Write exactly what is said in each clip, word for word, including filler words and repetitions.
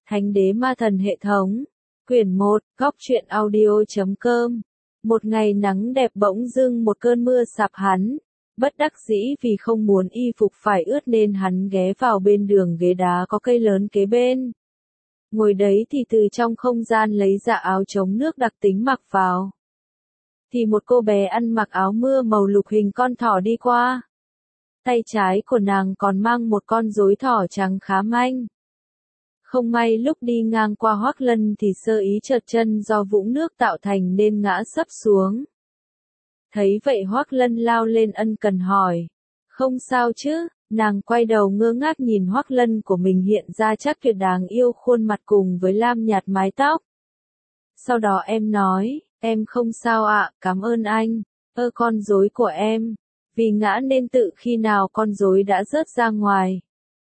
Thánh đế ma thần hệ thống. Quyển một, góc truyện audio chấm com. Một ngày nắng đẹp bỗng dưng một cơn mưa sạp hắn. Bất đắc dĩ vì không muốn y phục phải ướt nên hắn ghé vào bên đường ghế đá có cây lớn kế bên. Ngồi đấy thì từ trong không gian lấy ra áo chống nước đặc tính mặc vào. Thì một cô bé ăn mặc áo mưa màu lục hình con thỏ đi qua. Tay trái của nàng còn mang một con rối thỏ trắng khá manh. Không may lúc đi ngang qua Hoắc Lân thì sơ ý trượt chân do vũng nước tạo thành nên ngã sấp xuống. Thấy vậy Hoắc Lân lao lên ân cần hỏi. Không sao chứ? Nàng quay đầu ngơ ngác nhìn Hoắc Lân của mình hiện ra chắc tuyệt đáng yêu khuôn mặt cùng với lam nhạt mái tóc. Sau đó em nói, em không sao ạ, cảm ơn anh. Ơ con rối của em. Vì ngã nên tự khi nào con rối đã rớt ra ngoài.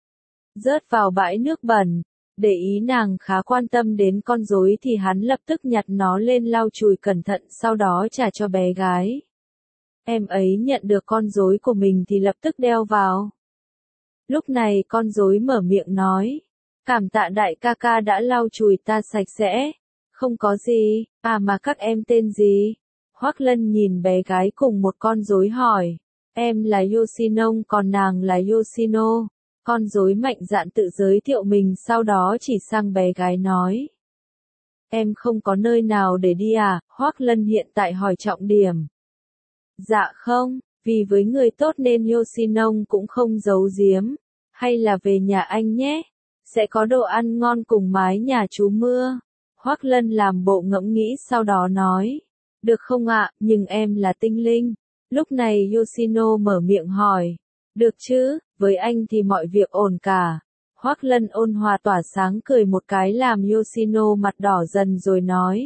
Rớt vào bãi nước bẩn. Để ý nàng khá quan tâm đến con rối thì hắn lập tức nhặt nó lên lau chùi cẩn thận sau đó trả cho bé gái. Em ấy nhận được con rối của mình thì lập tức đeo vào. Lúc này con rối mở miệng nói. Cảm tạ đại ca ca đã lau chùi ta sạch sẽ. Không có gì, à mà các em tên gì? Hoắc Lân nhìn bé gái cùng một con rối hỏi. Em là Yoshinong còn nàng là Yoshino. Con rối mạnh dạn tự giới thiệu mình sau đó chỉ sang bé gái nói. Em không có nơi nào để đi à? Hoắc Lân hiện tại hỏi trọng điểm. Dạ không, vì với người tốt nên Yoshinong cũng không giấu giếm. Hay là về nhà anh nhé? Sẽ có đồ ăn ngon cùng mái nhà chú mưa. Hoắc Lân làm bộ ngẫm nghĩ sau đó nói. Được không ạ, nhưng em là tinh linh. Lúc này Yoshino mở miệng hỏi. Được chứ, với anh thì mọi việc ổn cả. Hoắc Lân ôn hòa tỏa sáng cười một cái làm Yoshino mặt đỏ dần rồi nói.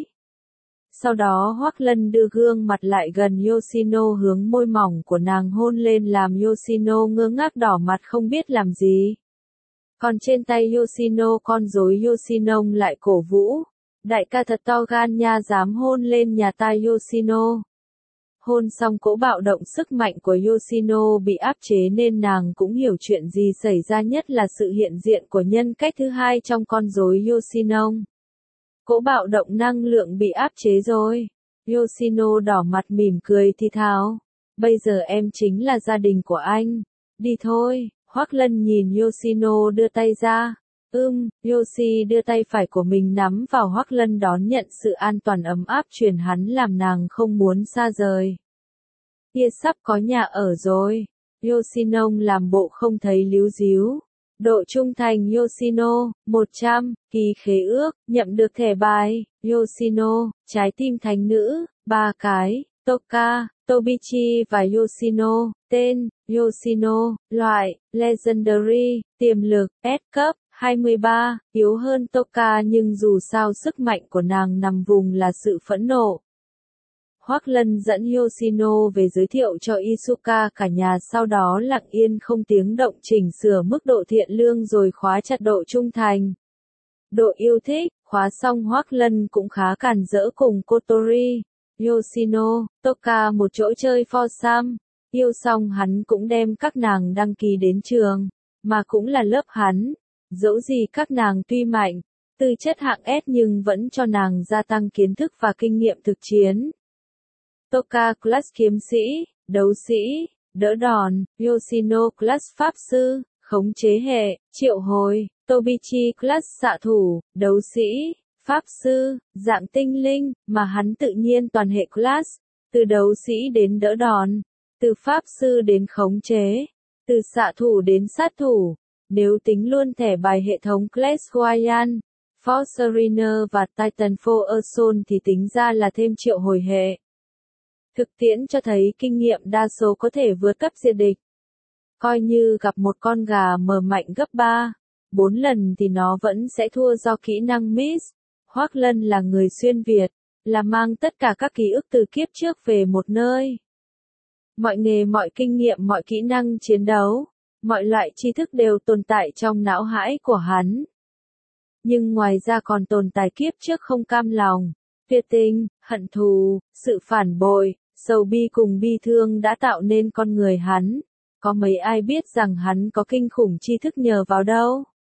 Sau đó Hoắc Lân đưa gương mặt lại gần Yoshino hướng môi mỏng của nàng hôn lên làm Yoshino ngơ ngác đỏ mặt không biết làm gì. Còn trên tay Yoshino con rối Yoshinong lại cổ vũ. Đại ca thật to gan nha dám hôn lên nhà ta Yoshino. Hôn xong cỗ bạo động sức mạnh của Yoshino bị áp chế nên nàng cũng hiểu chuyện gì xảy ra nhất là sự hiện diện của nhân cách thứ hai trong con rối Yoshinong. Cỗ bạo động năng lượng bị áp chế rồi. Yoshino đỏ mặt mỉm cười thì thào. Bây giờ em chính là gia đình của anh. Đi thôi, Hoắc Lân nhìn Yoshino đưa tay ra. Ưm, Yoshi đưa tay phải của mình nắm vào Hoắc Lân đón nhận sự an toàn ấm áp truyền hắn làm nàng không muốn xa rời. Kia sắp có nhà ở rồi. Yoshinong làm bộ không thấy líu díu. Độ trung thành Yoshino, một trăm, ký khế ước, nhậm được thẻ bài, Yoshino, trái tim thánh nữ, ba cái, Toka, Tobichi và Yoshino, tên, Yoshino, loại, Legendary, tiềm lực, S cấp. hai mươi ba, yếu hơn Toka nhưng dù sao sức mạnh của nàng nằm vùng là sự phẫn nộ. Hoắc Lân dẫn Yoshino về giới thiệu cho Isuka cả nhà sau đó lặng yên không tiếng động chỉnh sửa mức độ thiện lương rồi khóa chặt độ trung thành. Độ yêu thích, khóa xong Hoắc Lân cũng khá càn rỡ cùng Kotori, Yoshino, Toka một chỗ chơi foursome. Yêu xong hắn cũng đem các nàng đăng ký đến trường, mà cũng là lớp hắn. Dẫu gì các nàng tuy mạnh, tư chất hạng S nhưng vẫn cho nàng gia tăng kiến thức và kinh nghiệm thực chiến. Toka class kiếm sĩ, đấu sĩ, đỡ đòn, Yoshino class pháp sư, khống chế hệ, triệu hồi, Tobichi class xạ thủ, đấu sĩ, pháp sư, dạng tinh linh, mà hắn tự nhiên toàn hệ class, từ đấu sĩ đến đỡ đòn, từ pháp sư đến khống chế, từ xạ thủ đến sát thủ. Nếu tính luôn thẻ bài hệ thống Clash Royale, Force Arena và Titanfall Assault thì tính ra là thêm triệu hồi hệ. Thực tiễn cho thấy kinh nghiệm đa số có thể vượt cấp diệt địch. Coi như gặp một con gà mờ mạnh gấp ba, bốn lần thì nó vẫn sẽ thua do kỹ năng miss. Hoắc Lân là người xuyên Việt, là mang tất cả các ký ức từ kiếp trước về một nơi. Mọi nghề mọi kinh nghiệm mọi kỹ năng chiến đấu. Mọi loại tri thức đều tồn tại trong não hải của hắn. Nhưng ngoài ra còn tồn tại kiếp trước không cam lòng, tuyệt tình, hận thù, sự phản bội, sầu bi cùng bi thương đã tạo nên con người hắn. Có mấy ai biết rằng hắn có kinh khủng tri thức nhờ vào đâu?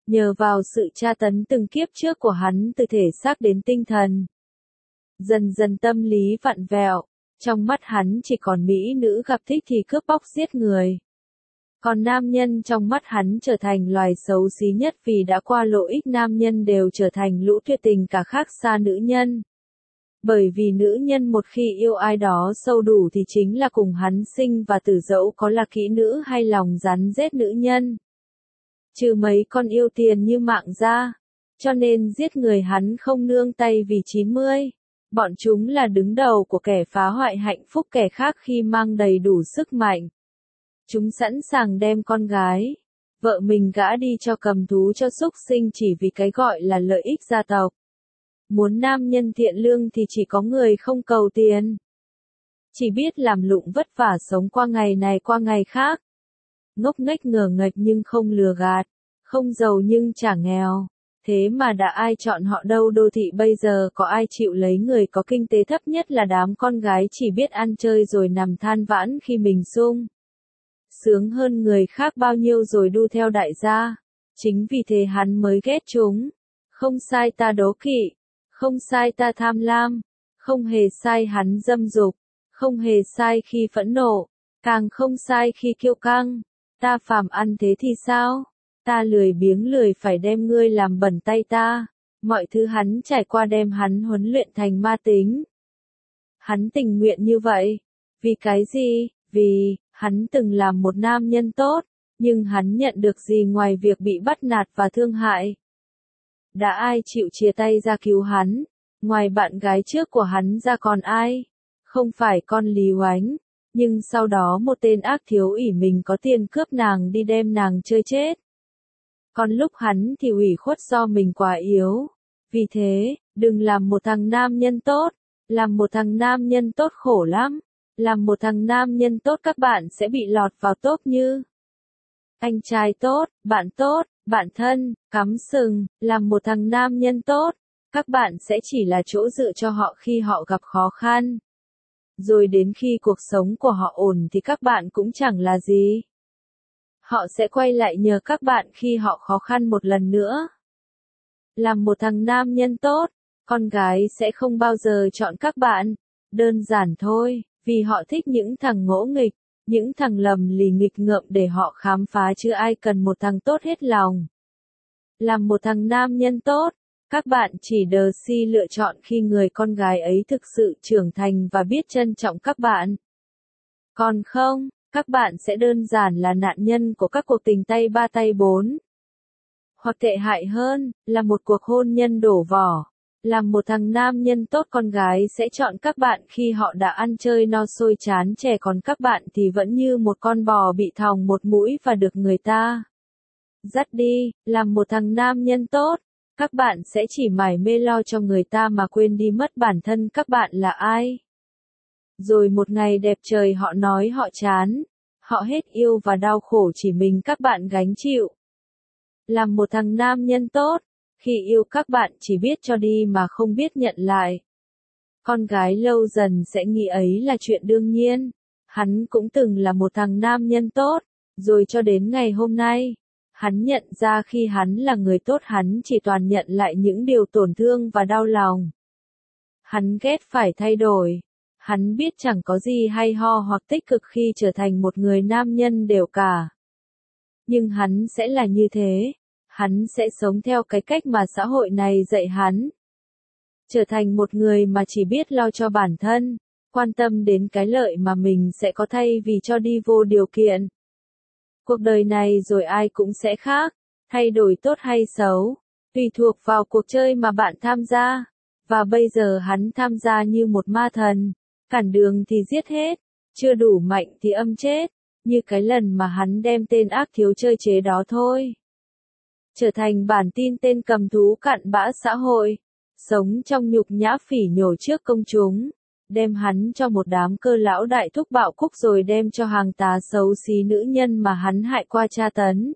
Nhờ vào sự tra tấn từng kiếp trước của hắn từ thể xác đến tinh thần. Dần dần tâm lý vặn vẹo, trong mắt hắn chỉ còn mỹ nữ gặp thích thì cướp bóc giết người. Còn nam nhân trong mắt hắn trở thành loài xấu xí nhất vì đã qua lộ ích, nam nhân đều trở thành lũ tuyệt tình cả khác xa nữ nhân. Bởi vì nữ nhân một khi yêu ai đó sâu đủ thì chính là cùng hắn sinh và tử, dẫu có là kỹ nữ hay lòng rắn rết nữ nhân. Trừ mấy con yêu tiền như mạng ra, cho nên giết người hắn không nương tay vì chín mươi. Bọn chúng là đứng đầu của kẻ phá hoại hạnh phúc kẻ khác khi mang đầy đủ sức mạnh. Chúng sẵn sàng đem con gái, vợ mình gả đi cho cầm thú cho súc sinh chỉ vì cái gọi là lợi ích gia tộc. Muốn nam nhân thiện lương thì chỉ có người không cầu tiền. Chỉ biết làm lụng vất vả sống qua ngày này qua ngày khác. Ngốc nghếch ngờ nghệch nhưng không lừa gạt, không giàu nhưng chả nghèo. Thế mà đã ai chọn họ đâu, đô thị bây giờ có ai chịu lấy người có kinh tế thấp nhất là đám con gái chỉ biết ăn chơi rồi nằm than vãn khi mình sung sướng hơn người khác bao nhiêu rồi đu theo đại gia. Chính vì thế hắn mới ghét chúng. Không sai ta đố kỵ, không sai ta tham lam, không hề sai hắn dâm dục, không hề sai khi phẫn nộ, càng không sai khi kiêu căng. Ta phàm ăn thế thì sao? Ta lười biếng lười phải đem ngươi làm bẩn tay ta. Mọi thứ hắn trải qua đem hắn huấn luyện thành ma tính. Hắn tình nguyện như vậy. Vì cái gì? Vì, hắn từng làm một nam nhân tốt, nhưng hắn nhận được gì ngoài việc bị bắt nạt và thương hại? Đã ai chịu chia tay ra cứu hắn? Ngoài bạn gái trước của hắn ra còn ai? Không phải con Lý Oánh. Nhưng sau đó một tên ác thiếu ỷ mình có tiền cướp nàng đi đem nàng chơi chết. Còn lúc hắn thì ủy khuất do mình quá yếu. Vì thế, đừng làm một thằng nam nhân tốt. Làm một thằng nam nhân tốt khổ lắm. Làm một thằng nam nhân tốt các bạn sẽ bị lọt vào top như anh trai tốt, bạn tốt, bạn thân, cắm sừng. Làm một thằng nam nhân tốt, các bạn sẽ chỉ là chỗ dựa cho họ khi họ gặp khó khăn. Rồi đến khi cuộc sống của họ ổn thì các bạn cũng chẳng là gì. Họ sẽ quay lại nhờ các bạn khi họ khó khăn một lần nữa. Làm một thằng nam nhân tốt, con gái sẽ không bao giờ chọn các bạn. Đơn giản thôi, vì họ thích những thằng ngỗ nghịch, những thằng lầm lì nghịch ngợm để họ khám phá chứ ai cần một thằng tốt hết lòng. Làm một thằng nam nhân tốt, các bạn chỉ đờ si lựa chọn khi người con gái ấy thực sự trưởng thành và biết trân trọng các bạn. Còn không, các bạn sẽ đơn giản là nạn nhân của các cuộc tình tay ba tay bốn. Hoặc tệ hại hơn, là một cuộc hôn nhân đổ vỏ. Làm một thằng nam nhân tốt, con gái sẽ chọn các bạn khi họ đã ăn chơi no sôi chán chè, còn các bạn thì vẫn như một con bò bị thòng một mũi và được người ta dắt đi. Làm một thằng nam nhân tốt, các bạn sẽ chỉ mải mê lo cho người ta mà quên đi mất bản thân các bạn là ai. Rồi một ngày đẹp trời họ nói họ chán, họ hết yêu và đau khổ chỉ mình các bạn gánh chịu. Làm một thằng nam nhân tốt, khi yêu các bạn chỉ biết cho đi mà không biết nhận lại. Con gái lâu dần sẽ nghĩ ấy là chuyện đương nhiên. Hắn cũng từng là một thằng nam nhân tốt, rồi cho đến ngày hôm nay, hắn nhận ra khi hắn là người tốt hắn chỉ toàn nhận lại những điều tổn thương và đau lòng. Hắn ghét phải thay đổi. Hắn biết chẳng có gì hay ho hoặc tích cực khi trở thành một người nam nhân đều cả. Nhưng hắn sẽ là như thế. Hắn sẽ sống theo cái cách mà xã hội này dạy hắn. Trở thành một người mà chỉ biết lo cho bản thân, quan tâm đến cái lợi mà mình sẽ có thay vì cho đi vô điều kiện. Cuộc đời này rồi ai cũng sẽ khác, thay đổi tốt hay xấu, tùy thuộc vào cuộc chơi mà bạn tham gia. Và bây giờ hắn tham gia như một ma thần, cản đường thì giết hết, chưa đủ mạnh thì âm chết, như cái lần mà hắn đem tên ác thiếu chơi chế đó thôi. Trở thành bản tin tên cầm thú cặn bã xã hội, sống trong nhục nhã phỉ nhổ trước công chúng, đem hắn cho một đám cơ lão đại thúc bạo cúc rồi đem cho hàng tá xấu xí nữ nhân mà hắn hại qua tra tấn.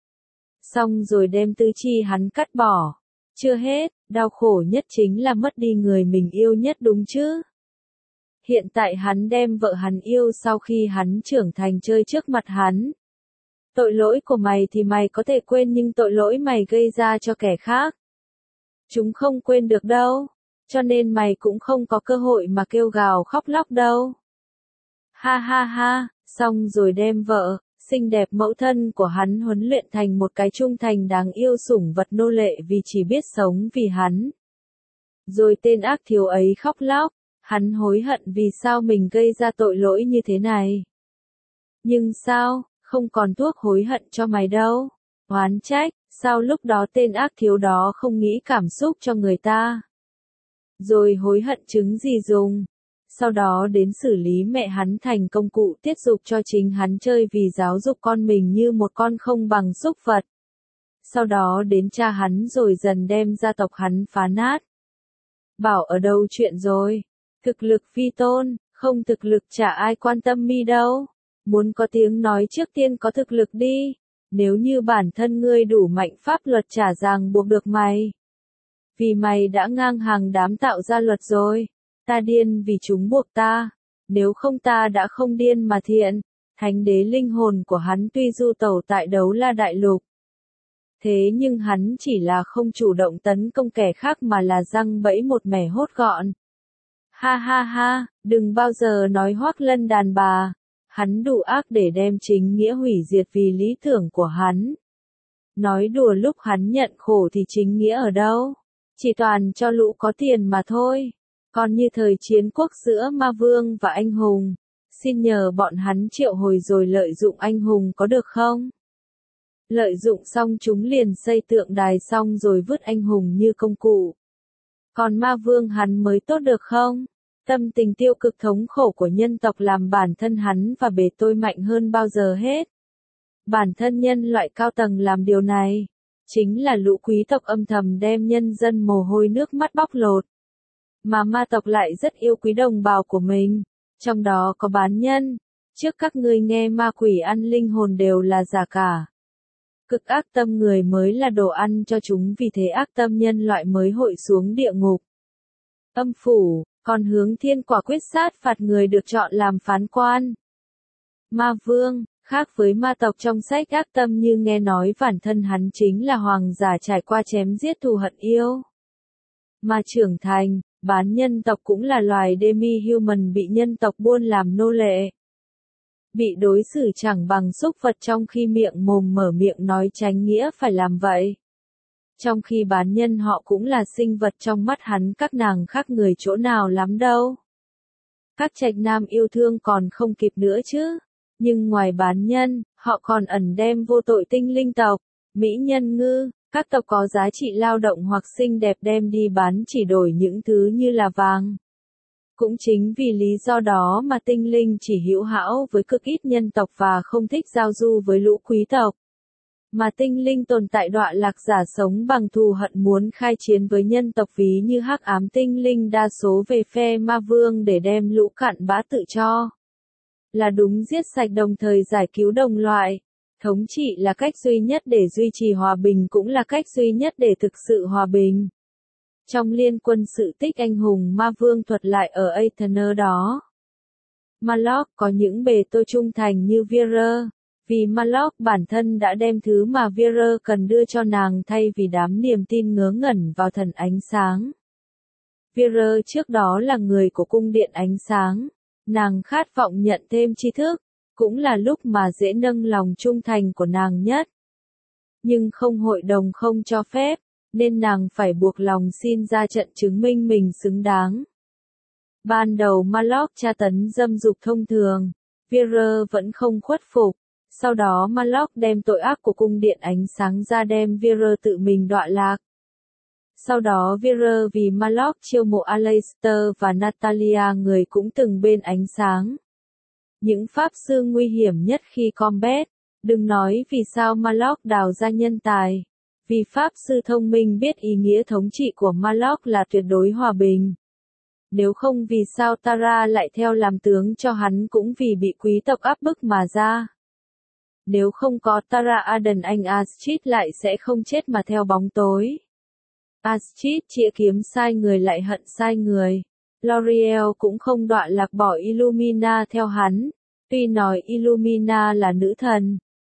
Xong rồi đem tứ chi hắn cắt bỏ. Chưa hết, đau khổ nhất chính là mất đi người mình yêu nhất đúng chứ. Hiện tại hắn đem vợ hắn yêu sau khi hắn trưởng thành chơi trước mặt hắn. Tội lỗi của mày thì mày có thể quên nhưng tội lỗi mày gây ra cho kẻ khác, chúng không quên được đâu, cho nên mày cũng không có cơ hội mà kêu gào khóc lóc đâu. Ha ha ha, xong rồi đem vợ, xinh đẹp mẫu thân của hắn huấn luyện thành một cái trung thành đáng yêu sủng vật nô lệ vì chỉ biết sống vì hắn. Rồi tên ác thiếu ấy khóc lóc, hắn hối hận vì sao mình gây ra tội lỗi như thế này. Nhưng sao, không còn thuốc hối hận cho mày đâu. Oán trách, sao lúc đó tên ác thiếu đó không nghĩ cảm xúc cho người ta. Rồi hối hận chứng gì dùng. Sau đó đến xử lý mẹ hắn thành công cụ tiết dục cho chính hắn chơi vì giáo dục con mình như một con không bằng súc vật. Sau đó đến cha hắn rồi dần đem gia tộc hắn phá nát. Bảo ở đâu chuyện rồi. Thực lực vi tôn, không thực lực chả ai quan tâm mi đâu. Muốn có tiếng nói trước tiên có thực lực đi. Nếu như bản thân ngươi đủ mạnh pháp luật chả ràng buộc được mày. Vì mày đã ngang hàng đám tạo ra luật rồi. Ta điên vì chúng buộc ta. Nếu không ta đã không điên mà thiện. Thánh đế linh hồn của hắn tuy du tẩu tại Đấu La Đại Lục. Thế nhưng hắn chỉ là không chủ động tấn công kẻ khác mà là giăng bẫy một mẻ hốt gọn. Ha ha ha, đừng bao giờ nói Hoắc Lân đàn bà. Hắn đủ ác để đem chính nghĩa hủy diệt vì lý tưởng của hắn. Nói đùa lúc hắn nhận khổ thì chính nghĩa ở đâu? Chỉ toàn cho lũ có tiền mà thôi. Còn như thời chiến quốc giữa ma vương và anh hùng, xin nhờ bọn hắn triệu hồi rồi lợi dụng anh hùng có được không? Lợi dụng xong chúng liền xây tượng đài xong rồi vứt anh hùng như công cụ. Còn ma vương hắn mới tốt được không? Tâm tình tiêu cực thống khổ của nhân tộc làm bản thân hắn và bề tôi mạnh hơn bao giờ hết. Bản thân nhân loại cao tầng làm điều này, chính là lũ quý tộc âm thầm đem nhân dân mồ hôi nước mắt bóc lột. Mà ma tộc lại rất yêu quý đồng bào của mình, trong đó có bán nhân. Trước các ngươi nghe ma quỷ ăn linh hồn đều là giả cả. Cực ác tâm người mới là đồ ăn cho chúng vì thế ác tâm nhân loại mới hội xuống địa ngục. Âm phủ, còn hướng thiên quả quyết sát phạt người được chọn làm phán quan. Ma vương, khác với ma tộc trong sách ác tâm như nghe nói bản thân hắn chính là hoàng giả trải qua chém giết thù hận yêu. Mà trưởng thành, bán nhân tộc cũng là loài demi-human bị nhân tộc buôn làm nô lệ. Bị đối xử chẳng bằng súc vật trong khi miệng mồm mở miệng nói chánh nghĩa phải làm vậy. Trong khi bán nhân họ cũng là sinh vật trong mắt hắn các nàng khác người chỗ nào lắm đâu. Các trạch nam yêu thương còn không kịp nữa chứ. Nhưng ngoài bán nhân, họ còn ẩn đem vô tội tinh linh tộc, mỹ nhân ngư, các tộc có giá trị lao động hoặc xinh đẹp đem đi bán chỉ đổi những thứ như là vàng. Cũng chính vì lý do đó mà tinh linh chỉ hữu hảo với cực ít nhân tộc và không thích giao du với lũ quý tộc. Mà tinh linh tồn tại đọa lạc giả sống bằng thù hận muốn khai chiến với nhân tộc ví như hắc ám tinh linh đa số về phe ma vương để đem lũ cặn bã tự cho. Là đúng giết sạch đồng thời giải cứu đồng loại. Thống trị là cách duy nhất để duy trì hòa bình cũng là cách duy nhất để thực sự hòa bình. Trong liên quân sự tích anh hùng ma vương thuật lại ở Aether đó. Malok có những bề tôi trung thành như Vera, vì Malok bản thân đã đem thứ mà Vera cần đưa cho nàng thay vì đám niềm tin ngớ ngẩn vào thần ánh sáng. Vera trước đó là người của cung điện ánh sáng, nàng khát vọng nhận thêm tri thức, cũng là lúc mà dễ nâng lòng trung thành của nàng nhất. Nhưng không hội đồng không cho phép, nên nàng phải buộc lòng xin ra trận chứng minh mình xứng đáng. Ban đầu Malok tra tấn dâm dục thông thường, Vera vẫn không khuất phục. Sau đó Malok đem tội ác của cung điện ánh sáng ra đem Vera tự mình đọa lạc. Sau đó Vera vì Malok chiêu mộ Aleister và Natalia người cũng từng bên ánh sáng. Những pháp sư nguy hiểm nhất khi combat, đừng nói vì sao Malok đào ra nhân tài. Vì pháp sư thông minh biết ý nghĩa thống trị của Malok là tuyệt đối hòa bình. Nếu không vì sao Tara lại theo làm tướng cho hắn cũng vì bị quý tộc áp bức mà ra. Nếu không có Tara Arden anh Astrid lại sẽ không chết mà theo bóng tối. Astrid chĩa kiếm sai người lại hận sai người. L'Oreal cũng không đọa lạc bỏ Illumina theo hắn. Tuy nói Illumina là nữ thần,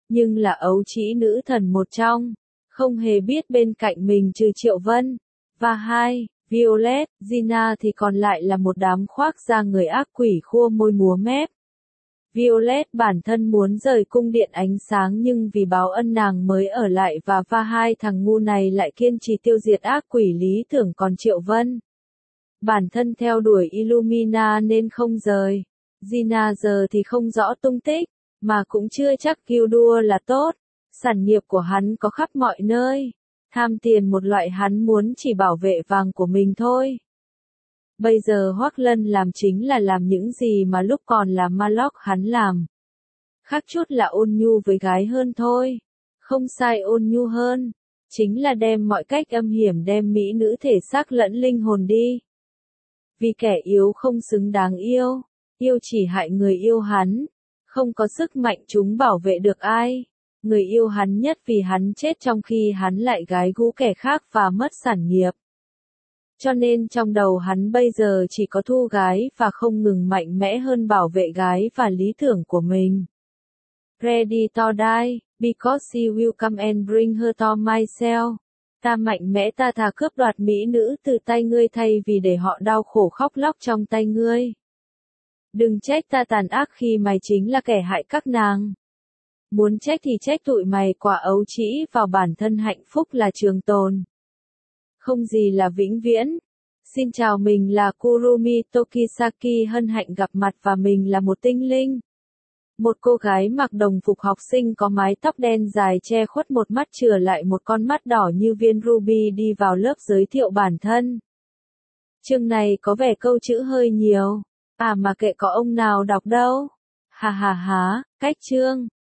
nhưng là ấu trĩ nữ thần một trong, không hề biết bên cạnh mình trừ Triệu Vân, và hai, Violet, Gina thì còn lại là một đám khoác da người ác quỷ khua môi múa mép. Violet bản thân muốn rời cung điện ánh sáng nhưng vì báo ân nàng mới ở lại và và hai thằng ngu này lại kiên trì tiêu diệt ác quỷ lý tưởng còn Triệu Vân. Bản thân theo đuổi Illumina nên không rời. Gina giờ thì không rõ tung tích, mà cũng chưa chắc Gildur là tốt. Sản nghiệp của hắn có khắp mọi nơi. Tham tiền một loại hắn muốn chỉ bảo vệ vàng của mình thôi. Bây giờ Hoắc Lân làm chính là làm những gì mà lúc còn là Maloch hắn làm. Khác chút là ôn nhu với gái hơn thôi. Không sai, ôn nhu hơn. Chính là đem mọi cách âm hiểm đem mỹ nữ thể xác lẫn linh hồn đi. Vì kẻ yếu không xứng đáng yêu. Yêu chỉ hại người yêu hắn. Không có sức mạnh chúng bảo vệ được ai. Người yêu hắn nhất vì hắn chết trong khi hắn lại gái gú kẻ khác và mất sản nghiệp. Cho nên trong đầu hắn bây giờ chỉ có thu gái và không ngừng mạnh mẽ hơn bảo vệ gái và lý tưởng của mình. Ready to die, because she will come and bring her to myself. Ta mạnh mẽ ta thà cướp đoạt mỹ nữ từ tay ngươi thay vì để họ đau khổ khóc lóc trong tay ngươi. Đừng trách ta tàn ác khi mày chính là kẻ hại các nàng. Muốn trách thì trách tụi mày, quả ấu trĩ vào bản thân hạnh phúc là trường tồn. Không gì là vĩnh viễn. Xin chào, mình là Kurumi Tokisaki, hân hạnh gặp mặt và mình là một tinh linh. Một cô gái mặc đồng phục học sinh có mái tóc đen dài che khuất một mắt chừa lại một con mắt đỏ như viên ruby đi vào lớp giới thiệu bản thân. Chương này có vẻ câu chữ hơi nhiều. À mà kệ, có ông nào đọc đâu. Hà hà há, cách chương.